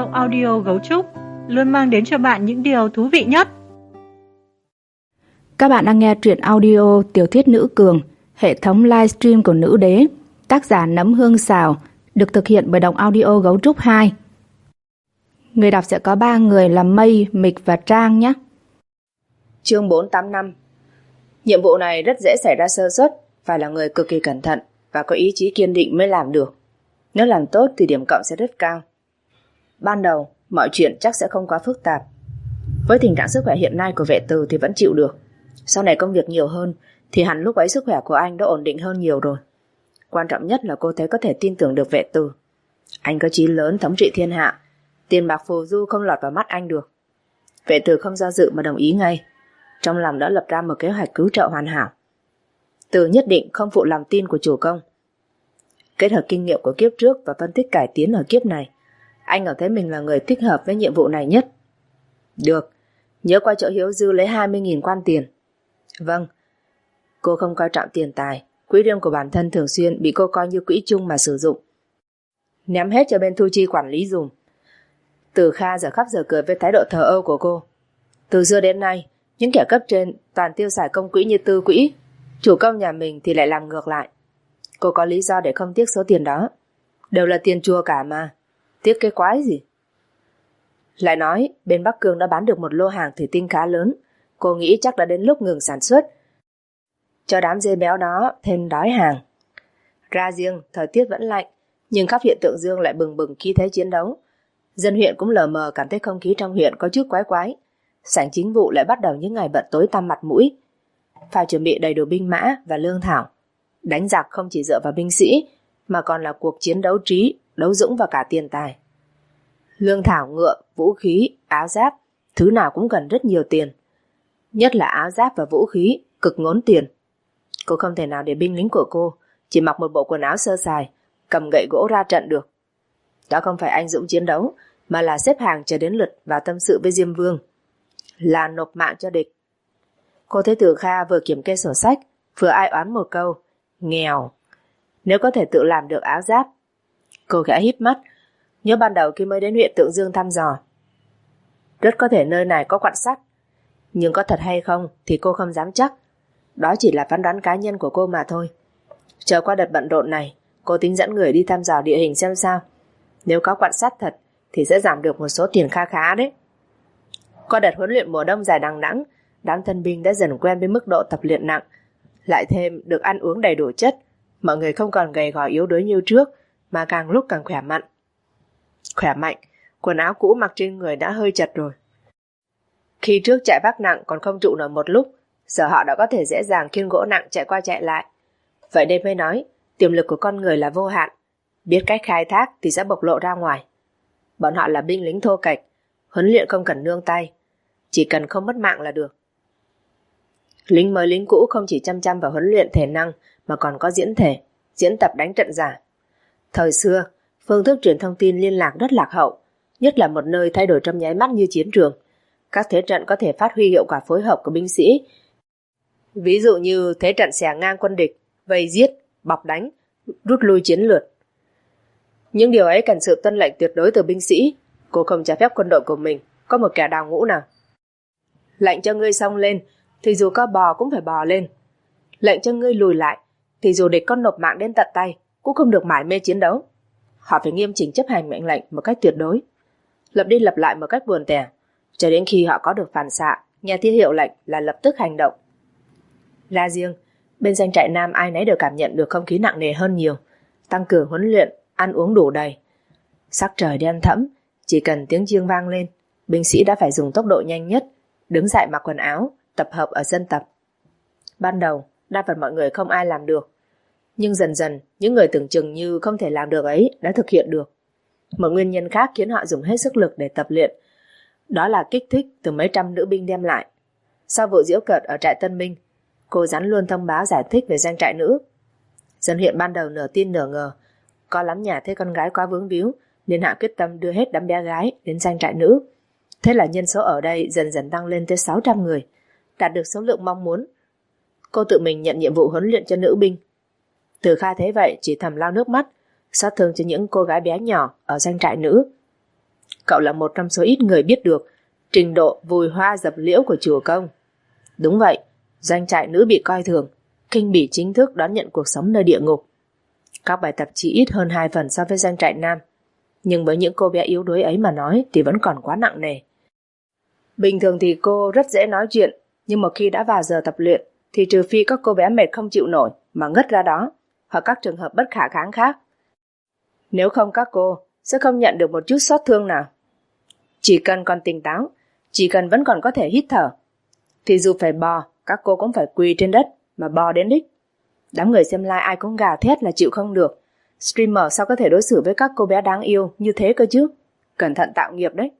audio Gấu Trúc luôn mang đến cho bạn những điều thú vị nhất. Các bạn đang nghe truyện audio Tiểu thuyết Nữ Cường, hệ thống livestream của Nữ Đế, tác giả Nấm Hương Xào, được thực hiện bởi Đọc Audio Gấu Trúc 2. Người đọc sẽ có 3 người là Mây, Mịch và Trang nhé. Chương 485. Nhiệm vụ này rất dễ xảy ra sơ suất, phải là người cực kỳ cẩn thận và có ý chí kiên định mới làm được. Nếu làm tốt thì điểm cộng sẽ rất cao. Ban đầu, mọi chuyện chắc sẽ không quá phức tạp. Với tình trạng sức khỏe hiện nay của vệ từ thì vẫn chịu được. Sau này công việc nhiều hơn thì hẳn lúc ấy sức khỏe của anh đã ổn định hơn nhiều rồi. Quan trọng nhất là cô thấy có thể tin tưởng được vệ từ. Anh có chí lớn thống trị thiên hạ, tiền bạc phù du không lọt vào mắt anh được. Vệ từ không do dự mà đồng ý ngay. Trong lòng đã lập ra một kế hoạch cứu trợ hoàn hảo. Từ nhất định không phụ lòng tin của chủ công. Kết hợp kinh nghiệm của kiếp trước và phân tích cải tiến ở kiếp này, anh cảm thấy mình là người thích hợp với nhiệm vụ này nhất. Được, nhớ qua chỗ Hiếu Dư lấy 20.000 quan tiền. Vâng. Cô không coi trọng tiền tài, quỹ riêng của bản thân thường xuyên bị cô coi như quỹ chung mà sử dụng. Ném hết cho bên thu chi quản lý dùm. Từ Kha giờ khóc giờ cười với thái độ thờ ơ của cô. Từ xưa đến nay, những kẻ cấp trên toàn tiêu xài công quỹ như tư quỹ, chủ công nhà mình thì lại làm ngược lại. Cô có lý do để không tiếc số tiền đó. Đều là tiền chua cả mà, tiếc cái quái gì. Lại nói, bên Bắc Cương đã bán được một lô hàng thủy tinh khá lớn. Cô nghĩ chắc đã đến lúc ngừng sản xuất, cho đám dê béo đó thêm đói hàng. Ra riêng, thời tiết vẫn lạnh, nhưng khắp huyện Tượng Dương lại bừng bừng khí thế chiến đấu. Dân huyện cũng lờ mờ cảm thấy không khí trong huyện có chút quái quái. Sảnh chính vụ lại bắt đầu những ngày bận tối tăm mặt mũi. Phải chuẩn bị đầy đủ binh mã và lương thảo. Đánh giặc không chỉ dựa vào binh sĩ, mà còn là cuộc chiến đấu trí, đấu dũng và cả tiền tài. Lương thảo, ngựa, vũ khí, áo giáp, thứ nào cũng cần rất nhiều tiền. Nhất là áo giáp và vũ khí, cực ngốn tiền. Cô không thể nào để binh lính của cô chỉ mặc một bộ quần áo sơ sài, cầm gậy gỗ ra trận được. Đó không phải anh dũng chiến đấu, mà là xếp hàng chờ đến lượt và tâm sự với Diêm Vương, là nộp mạng cho địch. Cô thấy Từ Kha vừa kiểm kê sổ sách, vừa ai oán một câu, nghèo. Nếu có thể tự làm được áo giáp. Cô khẽ híp mắt, nhớ ban đầu khi mới đến huyện Tượng Dương thăm dò. Rất có thể nơi này có quặng sắt, nhưng có thật hay không thì cô không dám chắc. Đó chỉ là phán đoán cá nhân của cô mà thôi. Chờ qua đợt bận rộn này, cô tính dẫn người đi thăm dò địa hình xem sao. Nếu có quặng sắt thật thì sẽ giảm được một số tiền kha khá đấy. Qua đợt huấn luyện mùa đông dài đằng đẵng, đám thân binh đã dần quen với mức độ tập luyện nặng, lại thêm được ăn uống đầy đủ chất. Mọi người không còn gầy gò yếu đuối như trước, mà càng lúc càng khỏe mạnh. Khỏe mạnh, quần áo cũ mặc trên người đã hơi chật rồi. Khi trước chạy vác nặng còn không trụ nổi một lúc, giờ họ đã có thể dễ dàng khiêng gỗ nặng chạy qua chạy lại. Vậy nên mới nói, tiềm lực của con người là vô hạn, biết cách khai thác thì sẽ bộc lộ ra ngoài. Bọn họ là binh lính thô kệch, huấn luyện không cần nương tay, chỉ cần không mất mạng là được. Lính mới lính cũ không chỉ chăm chăm vào huấn luyện thể năng mà còn có diễn thể, diễn tập đánh trận giả. Thời xưa, phương thức truyền thông tin liên lạc rất lạc hậu, nhất là một nơi thay đổi trong nháy mắt như chiến trường. Các thế trận có thể phát huy hiệu quả phối hợp của binh sĩ. Ví dụ như thế trận xẻ ngang quân địch, vây giết, bọc đánh, rút lui chiến lược. Những điều ấy cần sự tuân lệnh tuyệt đối từ binh sĩ. Cô không cho phép quân đội của mình có một kẻ đào ngũ nào. Lệnh cho ngươi xông lên thì dù có bò cũng phải bò lên. Lệnh cho ngươi lùi lại thì dù địch có nộp mạng đến tận tay cũng không được mải mê chiến đấu. Họ phải nghiêm chỉnh chấp hành mệnh lệnh một cách tuyệt đối, lặp đi lặp lại một cách buồn tẻ, cho đến khi họ có được phản xạ, nghe tiếng hiệu lệnh là lập tức hành động. Ra riêng, bên doanh trại Nam ai nấy đều cảm nhận được không khí nặng nề hơn nhiều, tăng cường huấn luyện, ăn uống đủ đầy. Sắc trời đen thẫm, chỉ cần tiếng chiêng vang lên, binh sĩ đã phải dùng tốc độ nhanh nhất, đứng dậy mặc quần áo, tập hợp ở sân tập. Ban đầu, đa phần mọi người không ai làm được, nhưng dần dần, những người tưởng chừng như không thể làm được ấy đã thực hiện được. Một nguyên nhân khác khiến họ dùng hết sức lực để tập luyện, đó là kích thích từ mấy trăm nữ binh đem lại. Sau vụ giễu cợt ở trại Tân Minh, cô Rắn luôn thông báo giải thích về doanh trại nữ. Dân huyện ban đầu nửa tin nửa ngờ, có lắm nhà thấy con gái quá vướng víu nên hạ quyết tâm đưa hết đám bé gái đến doanh trại nữ. Thế là nhân số ở đây dần dần tăng lên tới 600 người, đạt được số lượng mong muốn. Cô tự mình nhận nhiệm vụ huấn luyện cho nữ binh. Từ Kha thấy vậy chỉ thầm lau nước mắt, xót thương cho những cô gái bé nhỏ ở doanh trại nữ. Cậu là một trong số ít người biết được trình độ vùi hoa dập liễu của chùa công. Đúng vậy, doanh trại nữ bị coi thường, khinh bỉ chính thức đón nhận cuộc sống nơi địa ngục. Các bài tập chỉ ít hơn 2 phần so với doanh trại nam, nhưng với những cô bé yếu đuối ấy mà nói thì vẫn còn quá nặng nề. Bình thường thì cô rất dễ nói chuyện, nhưng một khi đã vào giờ tập luyện thì trừ phi các cô bé mệt không chịu nổi mà ngất ra đó, hoặc các trường hợp bất khả kháng khác. Nếu không các cô sẽ không nhận được một chút xót thương nào. Chỉ cần còn tỉnh táo, chỉ cần vẫn còn có thể hít thở, thì dù phải bò, các cô cũng phải quỳ trên đất mà bò đến đích. Đám người xem live ai cũng gào thét là chịu không được. Streamer sao có thể đối xử với các cô bé đáng yêu như thế cơ chứ? Cẩn thận tạo nghiệp đấy.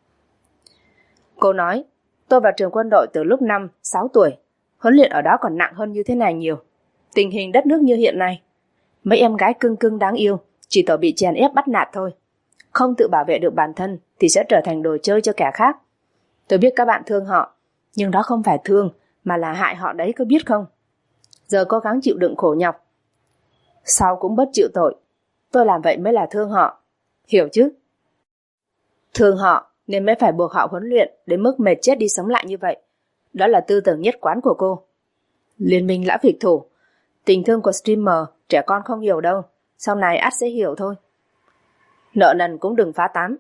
Cô nói, tôi vào trường quân đội từ lúc 5-6 tuổi. Huấn luyện ở đó còn nặng hơn như thế này nhiều. Tình hình đất nước như hiện nay, mấy em gái cưng cưng đáng yêu chỉ tội bị chèn ép bắt nạt thôi. Không tự bảo vệ được bản thân thì sẽ trở thành đồ chơi cho kẻ khác. Tôi biết các bạn thương họ, nhưng đó không phải thương mà là hại họ đấy, có biết không? Giờ cố gắng chịu đựng khổ nhọc, sau cũng bớt chịu tội. Tôi làm vậy mới là thương họ, hiểu chứ? Thương họ nên mới phải buộc họ huấn luyện đến mức mệt chết đi sống lại như vậy. Đó là tư tưởng nhất quán của cô. Liên minh lão phịch thủ, tình thương của streamer trẻ con không hiểu đâu, sau này ắt sẽ hiểu thôi. Nợ nần cũng đừng phá tán.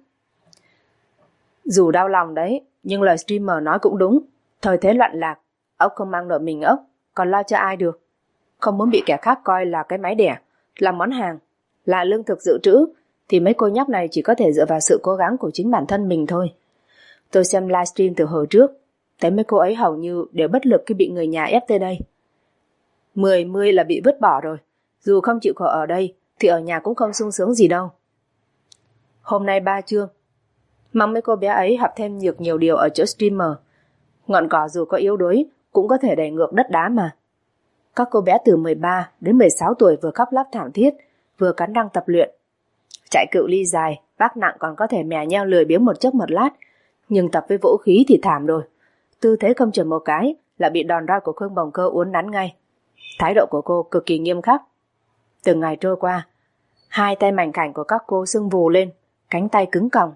Dù đau lòng đấy, nhưng lời streamer nói cũng đúng. Thời thế loạn lạc, ốc không mang nổi mình ốc, còn lo cho ai được. Không muốn bị kẻ khác coi là cái máy đẻ, là món hàng, là lương thực dự trữ, thì mấy cô nhóc này chỉ có thể dựa vào sự cố gắng của chính bản thân mình thôi. Tôi xem livestream từ hồi trước, thấy mấy cô ấy hầu như đều bất lực khi bị người nhà ép tới đây. 10 là bị vứt bỏ rồi, dù không chịu khổ ở đây thì ở nhà cũng không sung sướng gì đâu. Hôm nay 3 chương, mong mấy cô bé ấy học thêm được nhiều điều ở chỗ streamer. Ngọn cỏ dù có yếu đuối cũng có thể đẩy ngược đất đá mà. Các cô bé từ 13 đến 16 tuổi vừa khóc lóc thảm thiết, vừa cắn răng tập luyện. Chạy cự ly dài, vác nặng còn có thể mè nheo lười biếng một chốc một lát, nhưng tập với vũ khí thì thảm rồi. Tư thế không chừng một cái là bị đòn roi của Khương Bồng Cơ uốn nắn ngay. Thái độ của cô cực kỳ nghiêm khắc. Từng ngày trôi qua, hai tay mảnh khảnh của các cô sưng vù lên, cánh tay cứng còng.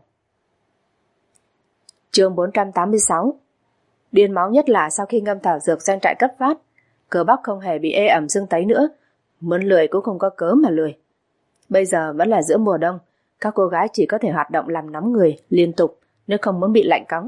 Chương 486. Điên máu nhất là sau khi ngâm thảo dược doanh trại cấp phát, cơ bắp không hề bị ê ẩm sưng tấy nữa, muốn lười cũng không có cớ mà lười. Bây giờ vẫn là giữa mùa đông, các cô gái chỉ có thể hoạt động làm nóng người liên tục nếu không muốn bị lạnh cóng.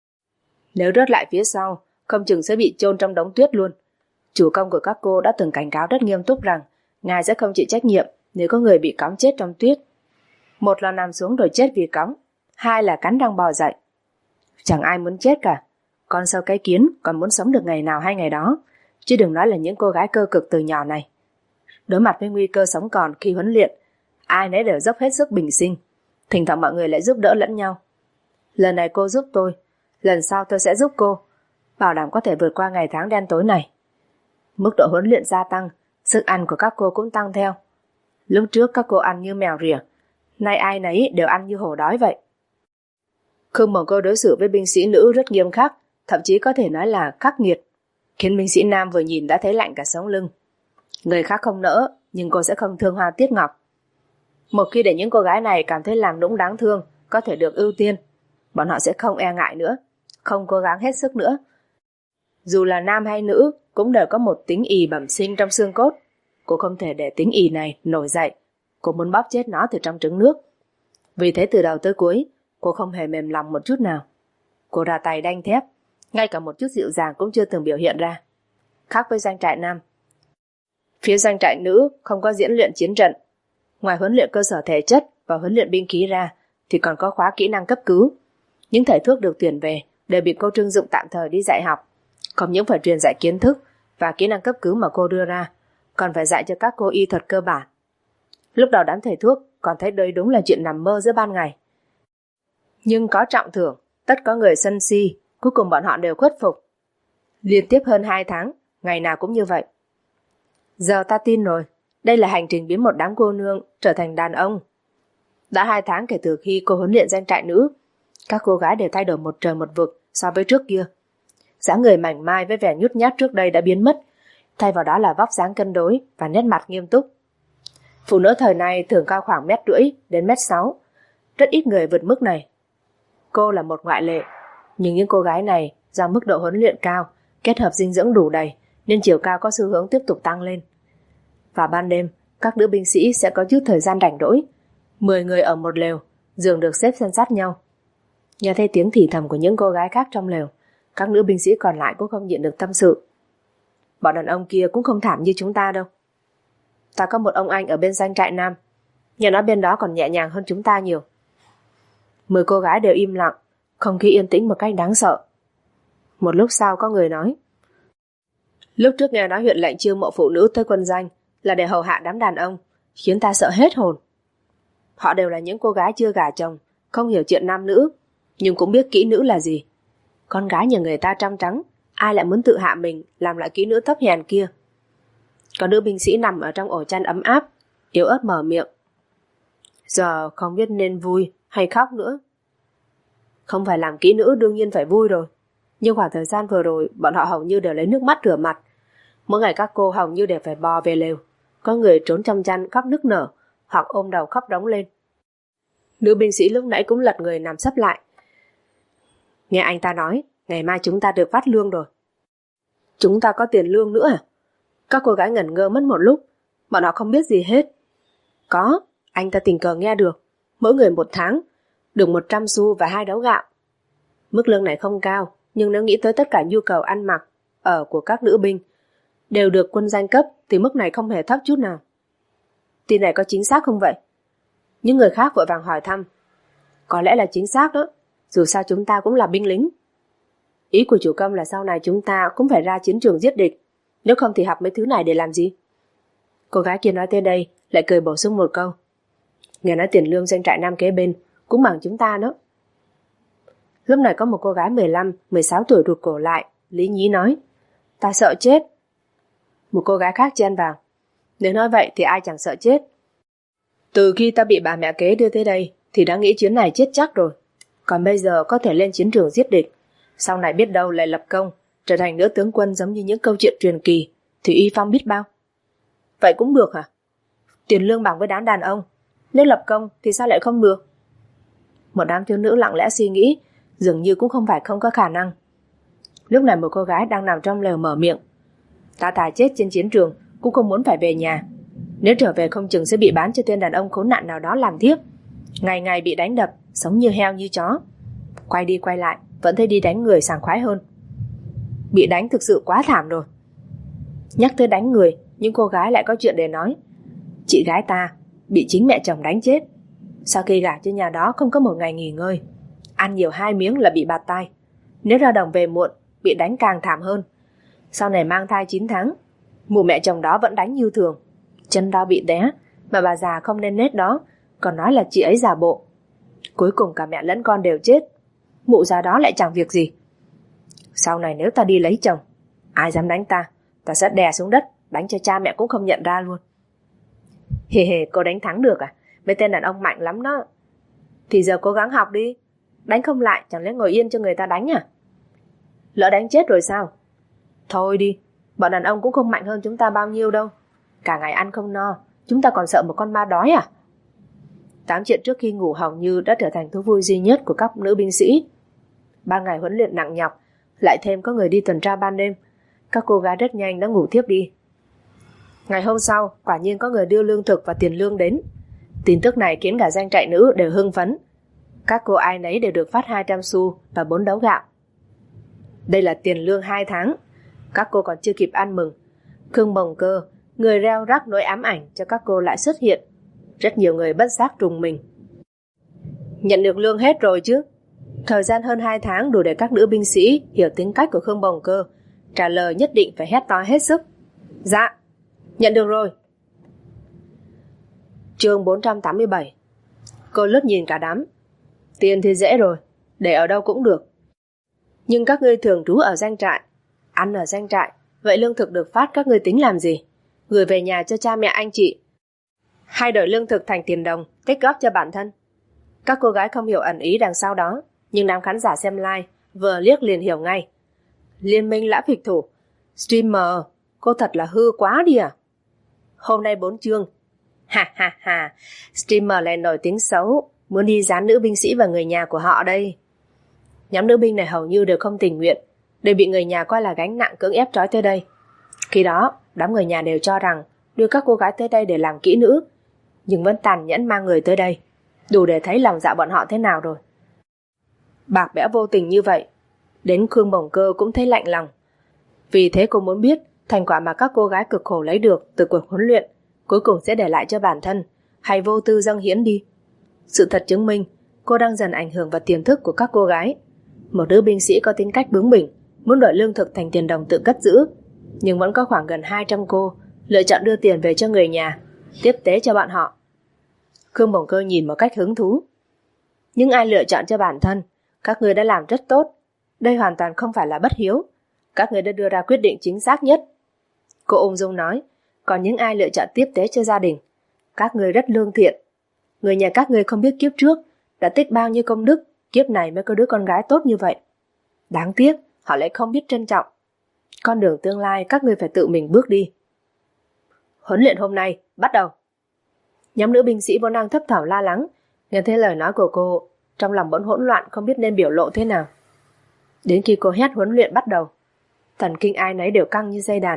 Nếu rớt lại phía sau, không chừng sẽ bị chôn trong đống tuyết luôn. Chủ công của các cô đã từng cảnh cáo rất nghiêm túc rằng ngài sẽ không chịu trách nhiệm nếu có người bị cóng chết trong tuyết. Một là nằm xuống rồi chết vì cóng, hai là cắn răng bò dậy. Chẳng ai muốn chết cả. Con sâu cái kiến còn muốn sống được ngày nào hay ngày đó, chứ đừng nói là những cô gái cơ cực từ nhỏ này. Đối mặt với nguy cơ sống còn khi huấn luyện, ai nấy đều dốc hết sức bình sinh. Thỉnh thoảng mọi người lại giúp đỡ lẫn nhau. Lần này cô giúp tôi, lần sau tôi sẽ giúp cô, bảo đảm có thể vượt qua ngày tháng đen tối này. Mức độ huấn luyện gia tăng, sức ăn của các cô cũng tăng theo. Lúc trước các cô ăn như mèo rỉa, nay ai nấy đều ăn như hổ đói vậy. Khương Bồng Cơ đối xử với binh sĩ nữ rất nghiêm khắc, thậm chí có thể nói là khắc nghiệt, khiến binh sĩ nam vừa nhìn đã thấy lạnh cả sống lưng. Người khác không nỡ, nhưng cô sẽ không thương hoa tiếc ngọc. Một khi để những cô gái này cảm thấy làm nũng đáng thương, có thể được ưu tiên, bọn họ sẽ không e ngại nữa, không cố gắng hết sức nữa. Dù là nam hay nữ, cũng đều có một tính ì bẩm sinh trong xương cốt. Cô không thể để tính ì này nổi dậy, cô muốn bóp chết nó từ trong trứng nước. Vì thế từ đầu tới cuối, cô không hề mềm lòng một chút nào. Cô ra tay đanh thép, ngay cả một chút dịu dàng cũng chưa từng biểu hiện ra. Khác với doanh trại nam, phía doanh trại nữ không có diễn luyện chiến trận. Ngoài huấn luyện cơ sở thể chất và huấn luyện binh khí ra, thì còn có khóa kỹ năng cấp cứu. Những thầy thuốc được tuyển về đều bị cô trưng dụng tạm thời đi dạy học. Không những phải truyền dạy kiến thức và kỹ năng cấp cứu mà cô đưa ra, còn phải dạy cho các cô y thuật cơ bản. Lúc đầu đám thầy thuốc còn thấy đây đúng là chuyện nằm mơ giữa ban ngày. Nhưng có trọng thưởng, tất có người sân si, cuối cùng bọn họ đều khuất phục. Liên tiếp hơn 2 tháng, ngày nào cũng như vậy. Giờ ta tin rồi, đây là hành trình biến một đám cô nương trở thành đàn ông. Đã 2 tháng kể từ khi cô huấn luyện doanh trại nữ, các cô gái đều thay đổi một trời một vực so với trước kia. Dáng người mảnh mai với vẻ nhút nhát trước đây đã biến mất, thay vào đó là vóc dáng cân đối và nét mặt nghiêm túc. Phụ nữ thời này thường cao khoảng 1,5 m đến 1,6 m, rất ít người vượt mức này, Cô là một ngoại lệ, nhưng những cô gái này do mức độ huấn luyện cao, kết hợp dinh dưỡng đủ đầy nên chiều cao có xu hướng tiếp tục tăng lên. Vào ban đêm, các nữ binh sĩ sẽ có chút thời gian rảnh rỗi. 10 người ở một lều, giường được xếp san sát nhau. Nghe thấy tiếng thì thầm của những cô gái khác trong lều, các nữ binh sĩ còn lại cũng không nhịn được tâm sự. Bọn đàn ông kia cũng không thảm như chúng ta đâu. Ta có một ông anh ở bên doanh trại Nam, nghe nói bên đó còn nhẹ nhàng hơn chúng ta nhiều. 10 cô gái đều im lặng, không khí yên tĩnh một cách đáng sợ. Một lúc sau có người nói: lúc trước nghe nói huyện lệnh chiêu mộ phụ nữ tới quân doanh là để hầu hạ đám đàn ông, khiến ta sợ hết hồn. Họ đều là những cô gái chưa gả chồng, không hiểu chuyện nam nữ, nhưng cũng biết kỹ nữ là gì. Con gái nhà người ta trong trắng, ai lại muốn tự hạ mình làm lại kỹ nữ thấp hèn kia. Có nữ binh sĩ nằm ở trong ổ chăn ấm áp, yếu ớt mở miệng: giờ không biết nên vui hay khóc nữa. Không phải làm kỹ nữ đương nhiên phải vui rồi, nhưng khoảng thời gian vừa rồi bọn họ hầu như đều lấy nước mắt rửa mặt. Mỗi ngày các cô hầu như đều phải bò về lều, có người trốn trong chăn khóc nức nở, hoặc ôm đầu khóc đống lên. Nữ binh sĩ lúc nãy cũng lật người nằm sấp lại. Nghe anh ta nói ngày mai chúng ta được phát lương rồi. Chúng ta có tiền lương nữa à? Các cô gái ngẩn ngơ mất một lúc, bọn họ không biết gì hết. Có, anh ta tình cờ nghe được, mỗi người 1 tháng được 100 xu và 2 đấu gạo. Mức lương này không cao, nhưng nếu nghĩ tới tất cả nhu cầu ăn mặc, ở của các nữ binh đều được quân danh cấp thì mức này không hề thấp chút nào. Tin này có chính xác không vậy? Những người khác vội vàng hỏi thăm. Có lẽ là chính xác đó, dù sao chúng ta cũng là binh lính. Ý của chủ công là sau này chúng ta cũng phải ra chiến trường giết địch, nếu không thì học mấy thứ này để làm gì? Cô gái kia nói tới đây lại cười bổ sung một câu: nghe nói tiền lương doanh trại Nam kế bên cũng bằng chúng ta đó. Lúc này có một cô gái 15, 16 tuổi rụt cổ lại, lý nhí nói: ta sợ chết. Một cô gái khác chen vào: nếu nói vậy thì ai chẳng sợ chết. Từ khi ta bị bà mẹ kế đưa tới đây thì đã nghĩ chuyến này chết chắc rồi. Còn bây giờ có thể lên chiến trường giết địch, sau này biết đâu lại lập công, trở thành nữ tướng quân giống như những câu chuyện truyền kỳ thì uy phong biết bao. Vậy cũng được hả? Tiền lương bằng với đám đàn ông, nếu lập công thì sao lại không được? Một đám thiếu nữ lặng lẽ suy nghĩ, dường như cũng không phải không có khả năng. Lúc này một cô gái đang nằm trong lều mở miệng: ta thà chết trên chiến trường cũng không muốn phải về nhà. Nếu trở về không chừng sẽ bị bán cho tên đàn ông khốn nạn nào đó làm thiếp, ngày ngày bị đánh đập, sống như heo như chó. Quay đi quay lại vẫn thấy đi đánh người sảng khoái hơn. Bị đánh thực sự quá thảm rồi. Nhắc tới đánh người, những cô gái lại có chuyện để nói. Chị gái ta bị chính mẹ chồng đánh chết. Sau khi gả cho nhà đó không có một ngày nghỉ ngơi, ăn nhiều 2 miếng là bị bạt tai. Nếu ra đồng về muộn, bị đánh càng thảm hơn. Sau này mang thai 9 tháng, mụ mẹ chồng đó vẫn đánh như thường. Chân đó bị té, mà bà già không nên nết đó, còn nói là chị ấy giả bộ. Cuối cùng cả mẹ lẫn con đều chết. Mụ già đó lại chẳng việc gì. Sau này nếu ta đi lấy chồng, ai dám đánh ta, ta sẽ đè xuống đất, đánh cho cha mẹ cũng không nhận ra luôn. Hề hề, cô đánh thắng được à? Mấy tên đàn ông mạnh lắm đó. Thì giờ cố gắng học đi. Đánh không lại chẳng lẽ ngồi yên cho người ta đánh à? Lỡ đánh chết rồi sao? Thôi đi, bọn đàn ông cũng không mạnh hơn chúng ta bao nhiêu đâu. Cả ngày ăn không no, chúng ta còn sợ một con ma đói à? Tám chuyện trước khi ngủ hầu như đã trở thành thú vui duy nhất của các nữ binh sĩ. Ban ngày huấn luyện nặng nhọc, lại thêm có người đi tuần tra ban đêm, các cô gái rất nhanh đã ngủ thiếp đi. Ngày hôm sau, quả nhiên có người đưa lương thực và tiền lương đến. Tin tức này khiến cả doanh trại nữ đều hưng phấn. Các cô ai nấy đều được phát 200 xu và 4 đấu gạo. Đây là tiền lương 2 tháng. Các cô còn chưa kịp ăn mừng, Khương Bồng Cơ, người reo rắc nỗi ám ảnh cho các cô lại xuất hiện. Rất nhiều người bất giác rùng mình. Nhận được lương hết rồi chứ? Thời gian hơn 2 tháng đủ để các nữ binh sĩ hiểu tính cách của Khương Bồng Cơ, trả lời nhất định phải hét to hết sức. Dạ, nhận được rồi. Chương 487. Cô lướt nhìn cả đám. Tiền thì dễ rồi, để ở đâu cũng được. Nhưng các ngươi thường trú ở doanh trại, ăn ở doanh trại, vậy lương thực được phát các ngươi tính làm gì? Gửi về nhà cho cha mẹ anh chị, hay đổi lương thực thành tiền đồng tích góp cho bản thân? Các cô gái không hiểu ẩn ý đằng sau đó, nhưng đám khán giả xem live vừa liếc liền hiểu ngay. Liên minh lã phịch thủ, streamer, cô thật là hư quá đi à? Hôm nay 4 chương. Ha ha ha, streamer lại nổi tiếng xấu, muốn đi dán nữ binh sĩ và người nhà của họ đây. Nhóm nữ binh này hầu như đều không tình nguyện, đều bị người nhà coi là gánh nặng cưỡng ép trói tới đây. Khi đó, đám người nhà đều cho rằng đưa các cô gái tới đây để làm kỹ nữ, nhưng vẫn tàn nhẫn mang người tới đây, đủ để thấy lòng dạ bọn họ thế nào rồi. Bạc bẽo vô tình như vậy, đến Khương Bồng Cơ cũng thấy lạnh lòng. Vì thế cô muốn biết thành quả mà các cô gái cực khổ lấy được từ cuộc huấn luyện cuối cùng sẽ để lại cho bản thân, hay vô tư dâng hiến đi. Sự thật chứng minh cô đang dần ảnh hưởng vào tiềm thức của các cô gái. Một nữ binh sĩ có tính cách bướng bỉnh, muốn đổi lương thực thành tiền đồng tự cất giữ, nhưng vẫn có khoảng gần 200 cô lựa chọn đưa tiền về cho người nhà, tiếp tế cho bọn họ. Khương Bồng Cơ nhìn một cách hứng thú. Những ai lựa chọn cho bản thân, các người đã làm rất tốt. Đây hoàn toàn không phải là bất hiếu. Các người đã đưa ra quyết định chính xác nhất. Cô ung dung nói. Còn những ai lựa chọn tiếp tế cho gia đình, các người rất lương thiện. Người nhà các người không biết kiếp trước đã tích bao nhiêu công đức, kiếp này mới có đứa con gái tốt như vậy. Đáng tiếc họ lại không biết trân trọng. Con đường tương lai các người phải tự mình bước đi. Huấn luyện hôm nay bắt đầu. Nhóm nữ binh sĩ vốn đang thấp thỏm lo lắng, nghe thấy lời nói của cô, trong lòng bỗng hỗn loạn không biết nên biểu lộ thế nào. Đến khi cô hét huấn luyện bắt đầu, thần kinh ai nấy đều căng như dây đàn.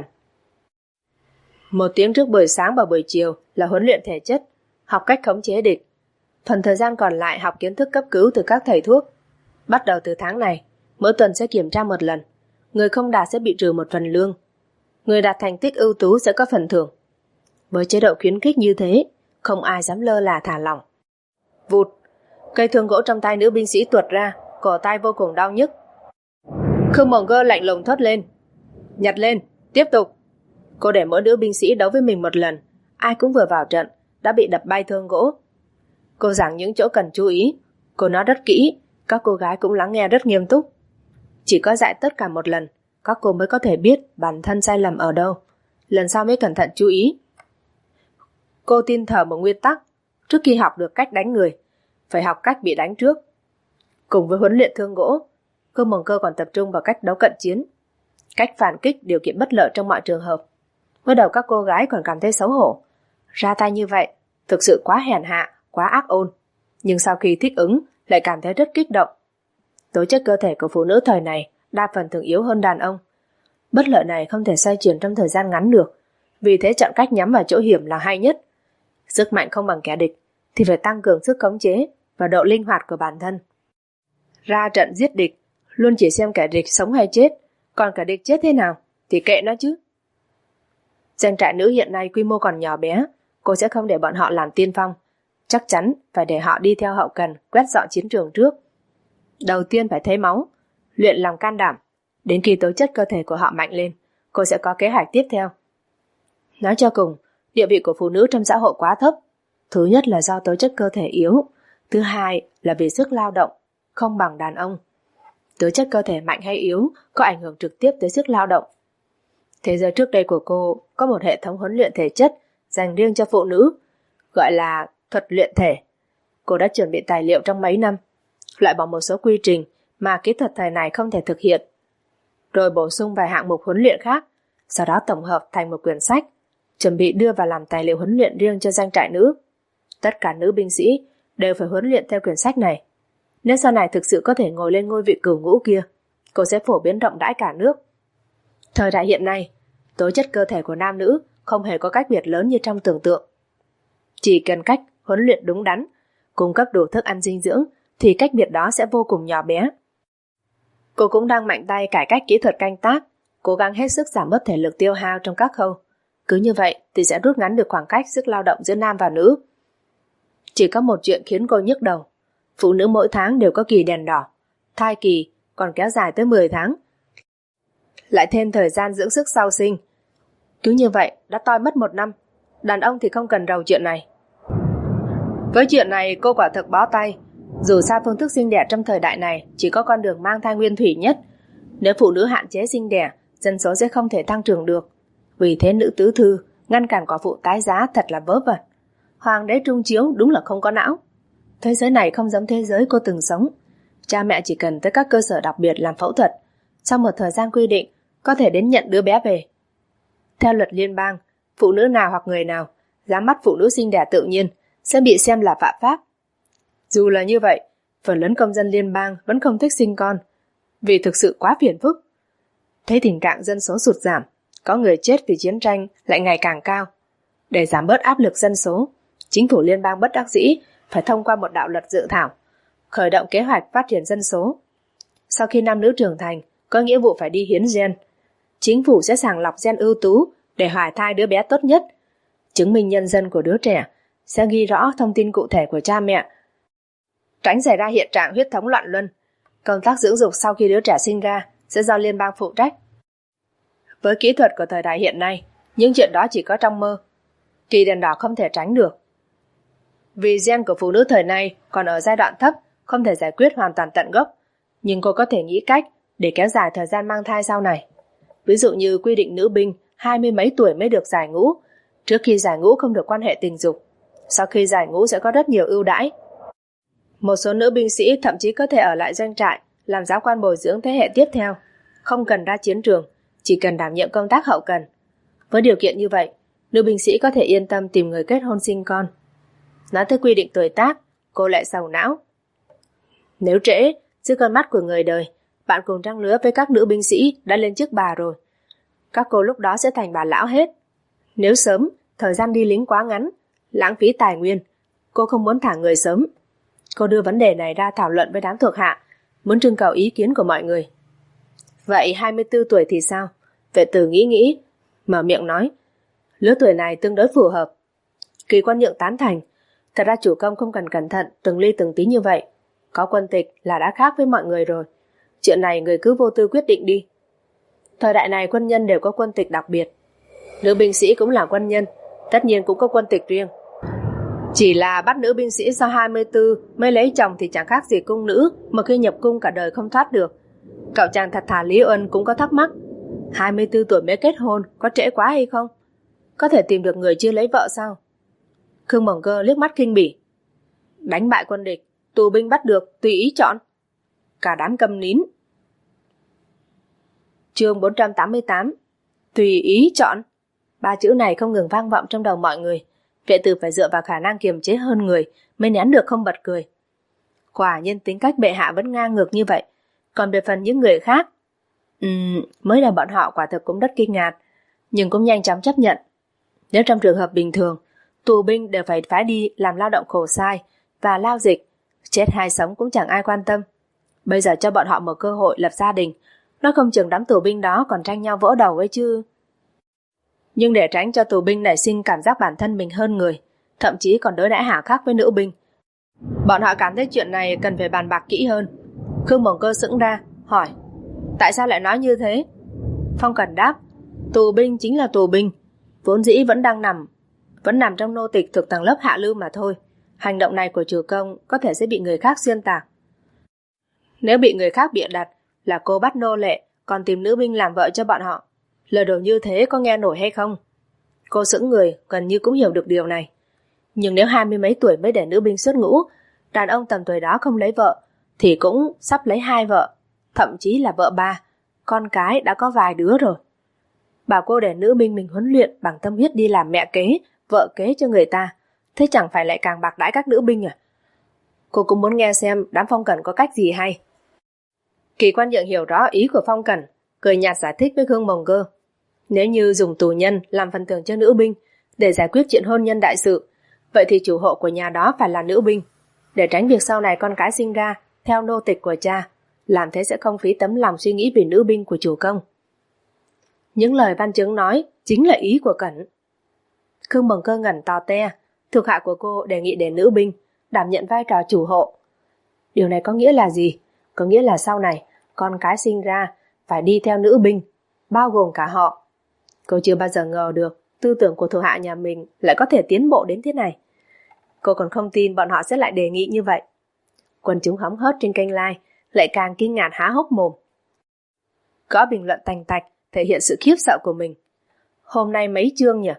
1 tiếng trước buổi sáng và buổi chiều là huấn luyện thể chất, học cách khống chế địch. Phần thời gian còn lại học kiến thức cấp cứu từ các thầy thuốc. Bắt đầu từ tháng này, mỗi tuần sẽ kiểm tra 1 lần. Người không đạt sẽ bị trừ 1 phần lương. Người đạt thành tích ưu tú sẽ có phần thưởng. Với chế độ khuyến khích như thế, không ai dám lơ là thả lỏng. Vụt, cây thương gỗ trong tay nữ binh sĩ tuột ra, cổ tay vô cùng đau nhức. Khương Bồng Cơ lạnh lùng thốt lên. Nhặt lên, tiếp tục. Cô để mỗi nữ binh sĩ đấu với mình 1 lần. Ai cũng vừa vào trận đã bị đập bay thương gỗ. Cô giảng những chỗ cần chú ý. Cô nói rất kỹ, các cô gái cũng lắng nghe rất nghiêm túc. Chỉ có dạy tất cả 1 lần, các cô mới có thể biết bản thân sai lầm ở đâu. Lần sau mới cẩn thận chú ý. Cô tin thờ một nguyên tắc, trước khi học được cách đánh người, phải học cách bị đánh trước. Cùng với huấn luyện thương gỗ, Khương Bồng Cơ còn tập trung vào cách đấu cận chiến, cách phản kích điều kiện bất lợi trong mọi trường hợp. Mới đầu các cô gái còn cảm thấy xấu hổ, ra tay như vậy thực sự quá hèn hạ, quá ác ôn. Nhưng sau khi thích ứng lại cảm thấy rất kích động. Tố chất cơ thể của phụ nữ thời này đa phần thường yếu hơn đàn ông. Bất lợi này không thể xoay chuyển trong thời gian ngắn được, vì thế chọn cách nhắm vào chỗ hiểm là hay nhất. Sức mạnh không bằng kẻ địch thì phải tăng cường sức khống chế và độ linh hoạt của bản thân. Ra trận giết địch, luôn chỉ xem kẻ địch sống hay chết, còn kẻ địch chết thế nào thì kệ nó chứ. Doanh trại nữ hiện nay quy mô còn nhỏ bé, cô sẽ không để bọn họ làm tiên phong. Chắc chắn phải để họ đi theo hậu cần, quét dọn chiến trường trước. Đầu tiên phải thấy máu, luyện lòng can đảm. Đến khi tố chất cơ thể của họ mạnh lên, cô sẽ có kế hoạch tiếp theo. Nói cho cùng, địa vị của phụ nữ trong xã hội quá thấp. Thứ nhất là do tố chất cơ thể yếu, thứ hai là vì sức lao động không bằng đàn ông. Tố chất cơ thể mạnh hay yếu có ảnh hưởng trực tiếp tới sức lao động. Thế giới trước đây của cô có một hệ thống huấn luyện thể chất dành riêng cho phụ nữ, gọi là thuật luyện thể. Cô đã chuẩn bị tài liệu trong mấy năm, loại bỏ một số quy trình mà kỹ thuật thời này không thể thực hiện, rồi bổ sung vài hạng mục huấn luyện khác, sau đó tổng hợp thành một quyển sách, chuẩn bị đưa vào làm tài liệu huấn luyện riêng cho doanh trại nữ. Tất cả nữ binh sĩ đều phải huấn luyện theo quyển sách này. Nếu sau này thực sự có thể ngồi lên ngôi vị cửu ngũ kia, cô sẽ phổ biến rộng rãi cả nước. Thời đại hiện nay, tố chất cơ thể của nam nữ không hề có cách biệt lớn như trong tưởng tượng. Chỉ cần cách huấn luyện đúng đắn, cung cấp đủ thức ăn dinh dưỡng thì cách biệt đó sẽ vô cùng nhỏ bé. Cô cũng đang mạnh tay cải cách kỹ thuật canh tác, cố gắng hết sức giảm bớt thể lực tiêu hao trong các khâu. Cứ như vậy thì sẽ rút ngắn được khoảng cách sức lao động giữa nam và nữ. Chỉ có một chuyện khiến cô nhức đầu. Phụ nữ mỗi tháng đều có kỳ đèn đỏ, thai kỳ còn kéo dài tới 10 tháng. Lại thêm thời gian dưỡng sức sau sinh. Cứ như vậy đã toi mất 1 năm. Đàn ông thì không cần rầu chuyện này. Với chuyện này cô quả thực bó tay. Dù sao phương thức sinh đẻ trong thời đại này chỉ có con đường mang thai nguyên thủy nhất. Nếu phụ nữ hạn chế sinh đẻ, dân số sẽ không thể tăng trưởng được. Vì thế nữ tứ thư ngăn cản quả phụ tái giá thật là vớ vẩn. Hoàng đế trung chiếu đúng là không có não. Thế giới này không giống thế giới cô từng sống. Cha mẹ chỉ cần tới các cơ sở đặc biệt làm phẫu thuật, sau một thời gian quy định có thể đến nhận đứa bé về. Theo luật liên bang, phụ nữ nào hoặc người nào dám bắt phụ nữ sinh đẻ tự nhiên sẽ bị xem là phạm pháp. Dù là như vậy, Phần lớn công dân liên bang vẫn không thích sinh con, vì thực sự quá phiền phức. Thấy tình trạng dân số sụt giảm, có người chết vì chiến tranh lại ngày càng cao. Để giảm bớt áp lực dân số, chính phủ liên bang bất đắc dĩ phải thông qua một đạo luật dự thảo, khởi động kế hoạch phát triển dân số. Sau khi nam nữ trưởng thành, có nghĩa vụ phải đi hiến gen. Chính phủ sẽ sàng lọc gen ưu tú để hoài thai đứa bé tốt nhất. Chứng minh nhân dân của đứa trẻ sẽ ghi rõ thông tin cụ thể của cha mẹ, tránh xảy ra hiện trạng huyết thống loạn luân. Công tác dưỡng dục sau khi đứa trẻ sinh ra sẽ do liên bang phụ trách. Với kỹ thuật của thời đại hiện nay, những chuyện đó chỉ có trong mơ. Kỳ đèn đỏ không thể tránh được. Vì gen của phụ nữ thời nay còn ở giai đoạn thấp, không thể giải quyết hoàn toàn tận gốc, nhưng cô có thể nghĩ cách để kéo dài thời gian mang thai sau này. Ví dụ như quy định nữ binh 20 mấy tuổi mới được giải ngũ, trước khi giải ngũ không được quan hệ tình dục, sau khi giải ngũ sẽ có rất nhiều ưu đãi. Một số nữ binh sĩ thậm chí có thể ở lại doanh trại, làm giáo quan bồi dưỡng thế hệ tiếp theo, không cần ra chiến trường, chỉ cần đảm nhiệm công tác hậu cần. Với điều kiện như vậy, nữ binh sĩ có thể yên tâm tìm người kết hôn sinh con. Nói tới quy định tuổi tác, cô lại sầu não. Nếu trễ, dưới con mắt của người đời, bạn cùng trang lứa với các nữ binh sĩ đã lên chức bà rồi. Các cô lúc đó sẽ thành bà lão hết. Nếu sớm, thời gian đi lính quá ngắn, lãng phí tài nguyên, cô không muốn thả người sớm. Cô đưa vấn đề này ra thảo luận với đám thuộc hạ, muốn trưng cầu ý kiến của mọi người. Vậy 24 tuổi thì sao? Vệ tử nghĩ, mở miệng nói. Lứa tuổi này tương đối phù hợp. Kỳ Quan Nhượng tán thành. Thật ra chủ công không cần cẩn thận từng ly từng tí như vậy. Có quân tịch là đã khác với mọi người rồi. Chuyện này người cứ vô tư quyết định đi. Thời đại này quân nhân đều có quân tịch đặc biệt. Nữ binh sĩ cũng là quân nhân, tất nhiên cũng có quân tịch riêng. Chỉ là bắt nữ binh sĩ sau 24 mới lấy chồng thì chẳng khác gì cung nữ mà khi nhập cung cả đời không thoát được. Cậu chàng thật thà Lý Uân cũng có thắc mắc. 24 tuổi mới kết hôn, có trễ quá hay không? Có thể tìm được người chưa lấy vợ sao? Khương Mộng Cơ liếc mắt khinh bỉ. Đánh bại quân địch, tù binh bắt được, tùy ý chọn. Cả đám câm nín. Chương 488. Tùy ý chọn. Ba chữ này không ngừng vang vọng trong đầu mọi người. Vệ tử phải dựa vào khả năng kiềm chế hơn người mới nén được không bật cười. Quả nhiên tính cách bệ hạ vẫn ngang ngược như vậy. Còn về phần những người khác, mới đầu bọn họ quả thực cũng rất kinh ngạc, nhưng cũng nhanh chóng chấp nhận. Nếu trong trường hợp bình thường, tù binh đều phải phái đi làm lao động khổ sai và lao dịch, chết hay sống cũng chẳng ai quan tâm. Bây giờ cho bọn họ một cơ hội lập gia đình, nó không chừng đám tù binh đó còn tranh nhau vỡ đầu ấy chứ. Nhưng để tránh cho tù binh nảy sinh cảm giác bản thân mình hơn người, thậm chí còn đối đãi hà khắc với nữ binh, bọn họ cảm thấy chuyện này cần phải bàn bạc kỹ hơn. Khương Mộng Cơ sững ra, hỏi: Tại sao lại nói như thế? Phong Cẩn đáp: Tù binh chính là tù binh, vốn dĩ vẫn nằm trong nô tịch thuộc tầng lớp hạ lưu mà thôi. Hành động này của chủ công có thể sẽ bị người khác xuyên tạc. Nếu bị người khác bịa đặt là cô bắt nô lệ còn tìm nữ binh làm vợ cho bọn họ, lời đồn như thế có nghe nổi hay không? Cô sững người, gần như cũng hiểu được điều này. Nhưng nếu 20 mấy tuổi mới để nữ binh xuất ngũ, đàn ông tầm tuổi đó không lấy vợ thì cũng sắp lấy 2 vợ, thậm chí là vợ 3, con cái đã có vài đứa rồi. Bảo cô để nữ binh mình huấn luyện bằng tâm huyết đi làm mẹ kế, vợ kế cho người ta, thế chẳng phải lại càng bạc đãi các nữ binh à? Cô cũng muốn nghe xem đám Phong Cẩn có cách gì hay. Kỳ Quan Nhượng hiểu rõ ý của Phong Cẩn, cười nhạt giải thích với Khương Mộng Cơ. Nếu như dùng tù nhân làm phần thưởng cho nữ binh để giải quyết chuyện hôn nhân đại sự, vậy thì chủ hộ của nhà đó phải là nữ binh, để tránh việc sau này con cái sinh ra theo nô tịch của cha, làm thế sẽ không phí tấm lòng suy nghĩ vì nữ binh của chủ công. Những lời văn chứng nói chính là ý của Cẩn. Khương Mộng Cơ ngẩn tò te, thuộc hạ của cô đề nghị để nữ binh đảm nhận vai trò chủ hộ. Điều này có nghĩa là gì? Có nghĩa là sau này con cái sinh ra phải đi theo nữ binh, bao gồm cả họ. Cô chưa bao giờ ngờ được tư tưởng của thuộc hạ nhà mình lại có thể tiến bộ đến thế này. Cô còn không tin bọn họ sẽ lại đề nghị như vậy. Quần chúng hóng hớt trên kênh live lại càng kinh ngạc há hốc mồm. Có bình luận tành tạch thể hiện sự khiếp sợ của mình. Hôm nay mấy chương nhỉ?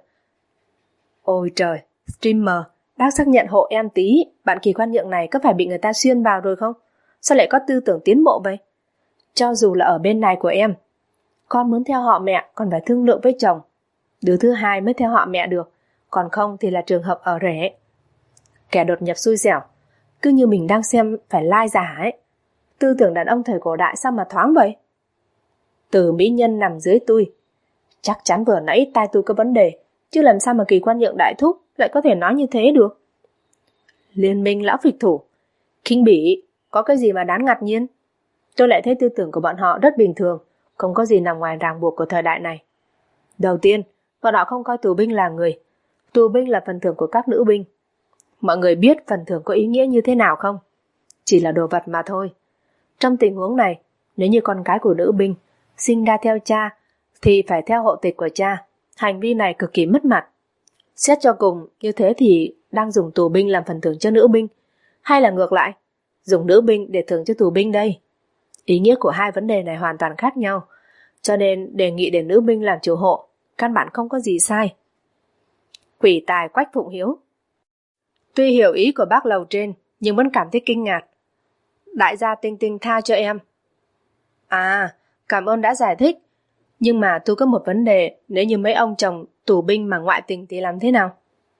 Ôi trời, streamer bác xác nhận hộ em tí, bạn Kỳ Quan Nhượng này có phải bị người ta xuyên vào rồi không? Sao lại có tư tưởng tiến bộ vậy? Cho dù là ở bên này của em, con muốn theo họ mẹ còn phải thương lượng với chồng. Đứa thứ hai mới theo họ mẹ được, còn không thì là trường hợp ở rể. Kẻ đột nhập xui xẻo. cứ như mình đang xem phải lai giả ấy. Tư tưởng đàn ông thời cổ đại sao mà thoáng vậy? Từ mỹ nhân nằm dưới tui. Chắc chắn vừa nãy tai tôi có vấn đề, chứ làm sao mà Kỳ Quan Nhượng đại thúc lại có thể nói như thế được. Liên minh lão phịch thủ. Khinh bỉ, có cái gì mà đáng ngạc nhiên? Tôi lại thấy tư tưởng của bọn họ rất bình thường, không có gì nằm ngoài ràng buộc của thời đại này. Đầu tiên, bọn họ không coi tù binh là người. Tù binh là phần thưởng của các nữ binh. Mọi người biết phần thưởng có ý nghĩa như thế nào không? Chỉ là đồ vật mà thôi. Trong tình huống này, nếu như con cái của nữ binh sinh ra theo cha thì phải theo hộ tịch của cha. Hành vi này cực kỳ mất mặt. Xét cho cùng, như thế thì đang dùng tù binh làm phần thưởng cho nữ binh, hay là ngược lại, dùng nữ binh để thưởng cho tù binh đây? Ý nghĩa của hai vấn đề này hoàn toàn khác nhau, cho nên đề nghị để nữ binh làm chủ hộ căn bản không có gì sai. Quỷ tài Quách Phụng Hiếu. Tuy hiểu ý của bác lầu trên, nhưng vẫn cảm thấy kinh ngạc. Đại gia Tinh Tinh tha cho em. À, cảm ơn đã giải thích. Nhưng mà tôi có một vấn đề, nếu như mấy ông chồng tù binh mà ngoại tình thì làm thế nào?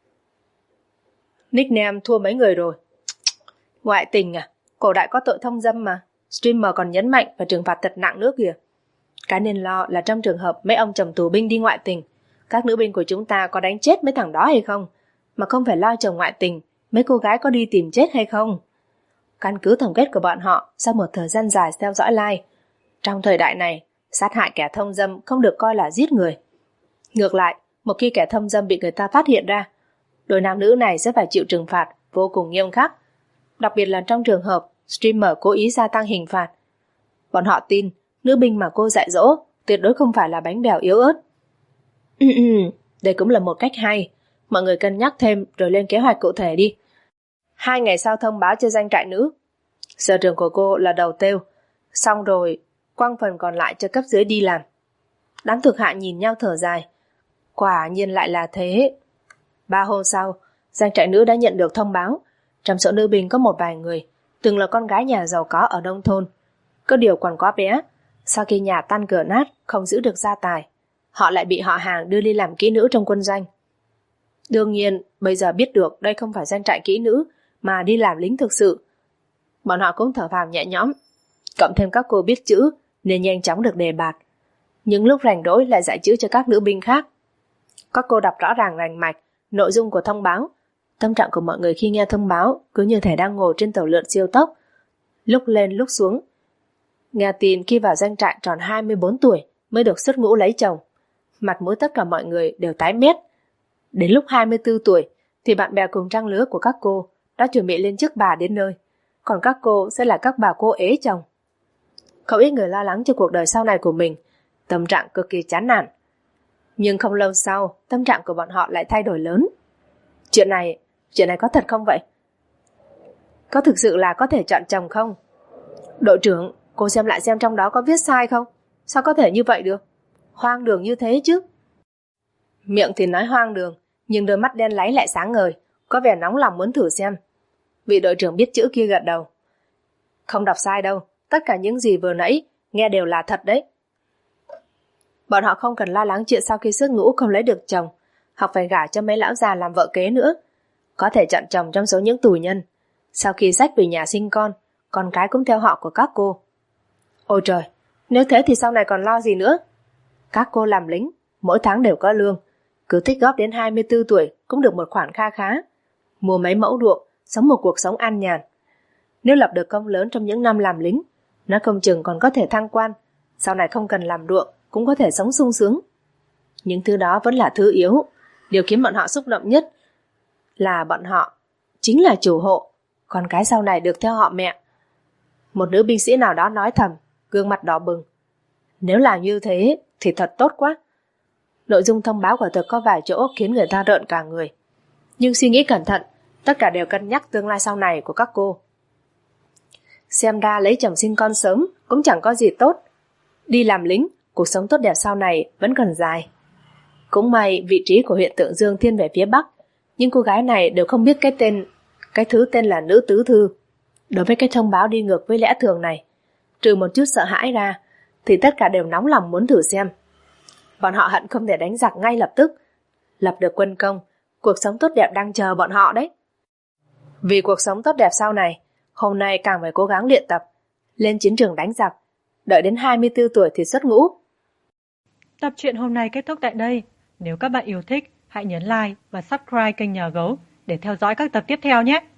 Nickname thua mấy người rồi. Ngoại tình à? Cổ đại có tội thông dâm mà. Streamer còn nhấn mạnh và trừng phạt thật nặng nữa kìa. Cái nên lo là trong trường hợp mấy ông chồng tù binh đi ngoại tình, các nữ binh của chúng ta có đánh chết mấy thằng đó hay không? Mà không phải lo chồng ngoại tình, mấy cô gái có đi tìm chết hay không? Căn cứ tổng kết của bọn họ sau một thời gian dài theo dõi live, trong thời đại này, sát hại kẻ thông dâm không được coi là giết người. Ngược lại, một khi kẻ thông dâm bị người ta phát hiện ra, đôi nam nữ này sẽ phải chịu trừng phạt vô cùng nghiêm khắc. Đặc biệt là trong trường hợp streamer cố ý gia tăng hình phạt. Bọn họ tin nữ binh mà cô dạy dỗ tuyệt đối không phải là bánh bèo yếu ớt. Đây cũng là một cách hay. Mọi người cân nhắc thêm rồi lên kế hoạch cụ thể đi. 2 ngày sau thông báo cho doanh trại nữ. Sở trường của cô là đầu têu. Xong rồi quăng phần còn lại cho cấp dưới đi làm. Đám thực hạ nhìn nhau thở dài. Quả nhiên lại là thế. 3 hôm sau, doanh trại nữ đã nhận được thông báo. Trong số nữ binh có một vài người từng là con gái nhà giàu có ở nông thôn. Có điều còn quá bé, sau khi nhà tan cửa nát không giữ được gia tài, họ lại bị họ hàng đưa đi làm kỹ nữ trong quân doanh. Đương nhiên, bây giờ biết được đây không phải doanh trại kỹ nữ mà đi làm lính thực sự, bọn họ cũng thở phào nhẹ nhõm. Cộng thêm các cô biết chữ nên nhanh chóng được đề bạt. Những lúc rảnh rỗi lại dạy chữ cho các nữ binh khác. Các cô đọc rõ ràng rành mạch nội dung của thông báo. Tâm trạng của mọi người khi nghe thông báo cứ như thể đang ngồi trên tàu lượn siêu tốc, lúc lên lúc xuống. Nghe tin khi vào doanh trại tròn 24 tuổi mới được xuất ngũ lấy chồng, mặt mũi tất cả mọi người đều tái mét. Đến lúc 24 tuổi thì bạn bè cùng trang lứa của các cô đã chuẩn bị lên chức bà đến nơi, còn các cô sẽ là các bà cô ế chồng. Không ít người lo lắng cho cuộc đời sau này của mình, tâm trạng cực kỳ chán nản. Nhưng không lâu sau, tâm trạng của bọn họ lại thay đổi lớn. Chuyện này có thật không vậy? Có thực sự là có thể chọn chồng không? Đội trưởng, cô xem lại xem trong đó có viết sai không? Sao có thể như vậy được? Hoang đường như thế chứ. Miệng thì nói hoang đường, nhưng đôi mắt đen láy lại sáng ngời, có vẻ nóng lòng muốn thử xem. Vị đội trưởng biết chữ kia gật đầu. Không đọc sai đâu, tất cả những gì vừa nãy nghe đều là thật đấy. Bọn họ không cần lo lắng chuyện sau khi xuất ngũ không lấy được chồng, hoặc phải gả cho mấy lão già làm vợ kế nữa. Có thể chọn chồng trong số những tù nhân. Sau khi xách về nhà sinh con cái cũng theo họ của các cô. Ôi trời, nếu thế thì sau này còn lo gì nữa? Các cô làm lính, mỗi tháng đều có lương, cứ tích góp đến 24 tuổi cũng được một khoản kha khá. Mua mấy mẫu ruộng, sống một cuộc sống an nhàn. Nếu lập được công lớn trong những năm làm lính, nó không chừng còn có thể thăng quan, sau này không cần làm ruộng cũng có thể sống sung sướng. Những thứ đó vẫn là thứ yếu. Điều khiến bọn họ xúc động nhất là bọn họ chính là chủ hộ, con cái sau này được theo họ mẹ. Một nữ binh sĩ nào đó nói thầm, gương mặt đỏ bừng. Nếu là như thế thì thật tốt quá. Nội dung thông báo quả thực có vài chỗ khiến người ta rợn cả người. Nhưng suy nghĩ cẩn thận, tất cả đều cân nhắc tương lai sau này của các cô. Xem ra lấy chồng sinh con sớm cũng chẳng có gì tốt. Đi làm lính, cuộc sống tốt đẹp sau này vẫn còn dài. Cũng may vị trí của huyện Tượng Dương thiên về phía Bắc, nhưng cô gái này đều không biết cái thứ tên là nữ tứ thư. Đối với cái thông báo đi ngược với lẽ thường này, trừ một chút sợ hãi ra, thì tất cả đều nóng lòng muốn thử xem. Bọn họ hận không thể đánh giặc ngay lập tức, lập được quân công, cuộc sống tốt đẹp đang chờ bọn họ đấy. Vì cuộc sống tốt đẹp sau này, hôm nay càng phải cố gắng luyện tập, lên chiến trường đánh giặc, đợi đến 24 tuổi thì xuất ngũ. Tập truyện hôm nay kết thúc tại đây. Nếu các bạn yêu thích, hãy nhấn like và subscribe kênh Nhà Gấu để theo dõi các tập tiếp theo nhé.